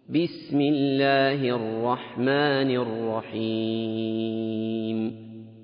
بسم الله الرحمن الرحيم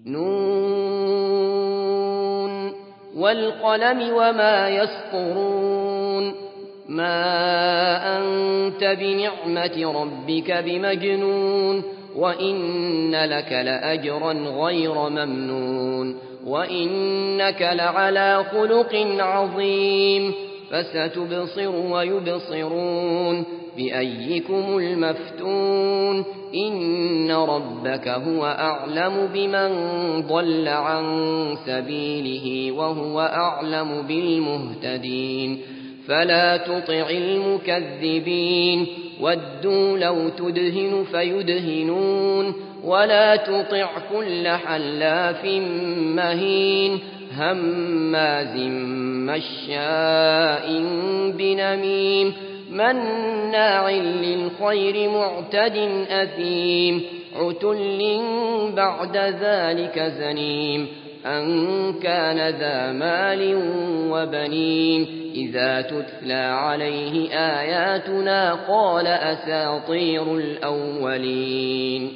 نون والقلم وما يسطرون ما أنت بنعمة ربك بمجنون وإن لك لأجرا غير ممنون وإنك لعلى خلق عظيم فستبصر ويبصرون بأيكم المفتون إن ربك هو أعلم بمن ضل عن سبيله وهو أعلم بالمهتدين فلا تطع المكذبين ودوا لو تدهن فيدهنون ولا تطع كل حلاف مهين هماز مشاء بنميم مناع للخير معتد أثيم عتل بعد ذلك زنيم أن كان ذا مال وبنين إذا تتلى عليه آياتنا قال أساطير الأولين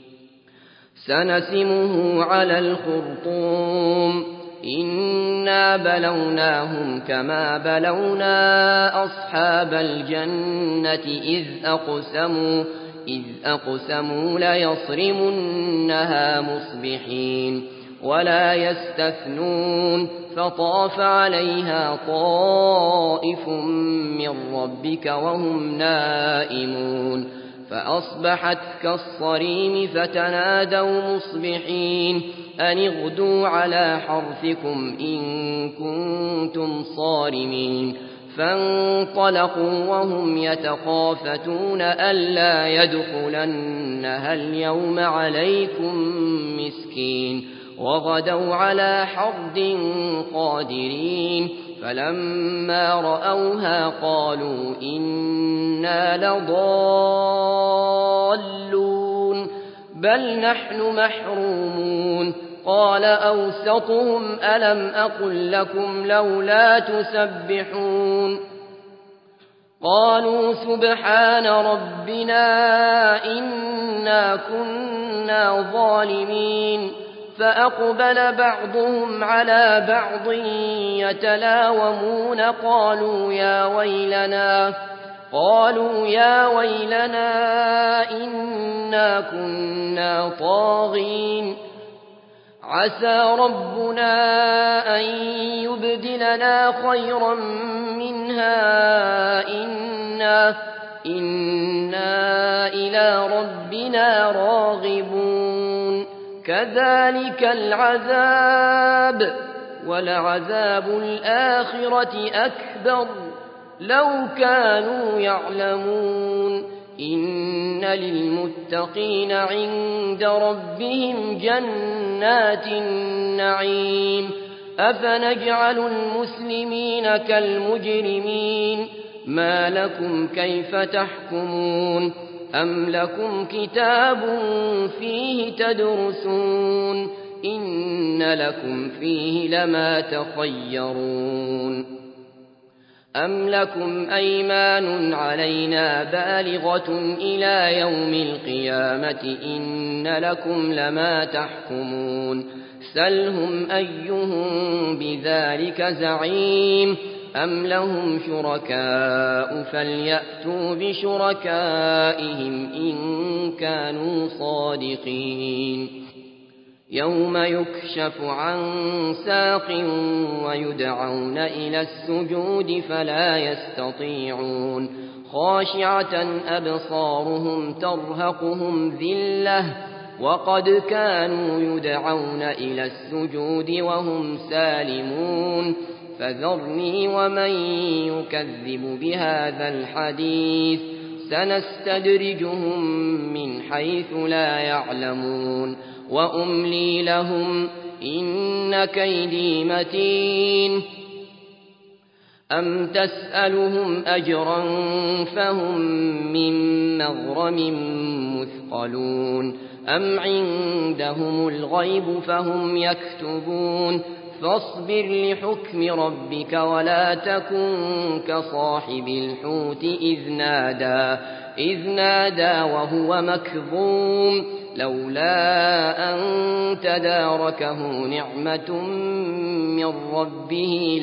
سنسمه على الخرطوم إنا بلوناهم كما بلونا أصحاب الجنة إذ أقسموا ليصرمنها مصبحين ولا يستثنون فطاف عليها طائف من ربك وهم نائمون فأصبحت كالصريم فتنادوا مصبحين أن اغدوا على حرثكم إن كنتم صارمين فانطلقوا وهم يتخافتون ألا يدخلنها اليوم عليكم مسكين وغدوا على حرد قادرين فلما رأوها قالوا إنا لضالون بل نحن محرومون قال أوسطهم ألم أقل لكم لولا تسبحون قالوا سبحان ربنا إنا كنا ظالمين فأقبل بعضهم على بعض يتلاومون قالوا يا ويلنا إنا كنا طاغين عسى ربنا أن يبدلنا خيرا منها إنا إلى ربنا راغبون كذلك العذاب ولعذاب الآخرة أكبر لو كانوا يعلمون إن للمتقين عند ربهم جنات النعيم أفنجعل المسلمين كالمجرمين ما لكم كيف تحكمون أم لكم كتاب فيه تدرسون إن لكم فيه لما تخيرون أم لكم أيمان علينا بالغة إلى يوم القيامة إن لكم لما تحكمون سلهم أيهم بذلك زعيم أم لهم شركاء فليأتوا بشركائهم إن كانوا صادقين يوم يكشف عن ساق ويدعون إلى السجود فلا يستطيعون خاشعة أبصارهم ترهقهم ذلة وقد كانوا يدعون إلى السجود وهم سالمون فذرني ومن يكذب بهذا الحديث سنستدرجهم من حيث لا يعلمون وأملي لهم إن كيدي متين أم تسألهم أجرا فهم من مغرم مثقلون أم عندهم الغيب فهم يكتبون فاصبر لحكم ربك ولا تكن كصاحب الحوت إذ نادى وهو مكظوم لولا أن تداركه نعمة من ربه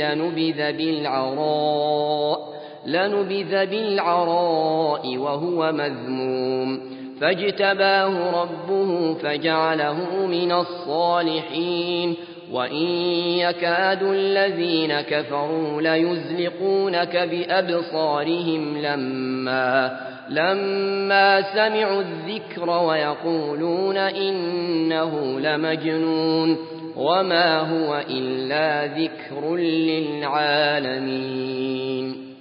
لنبذ بالعراء وهو مذموم فاجتباه ربه فجعله من الصالحين وإن يكاد الذين كفروا ليزلقونك بأبصارهم لما سمعوا الذكر ويقولون إنه لمجنون وما هو إلا ذكر للعالمين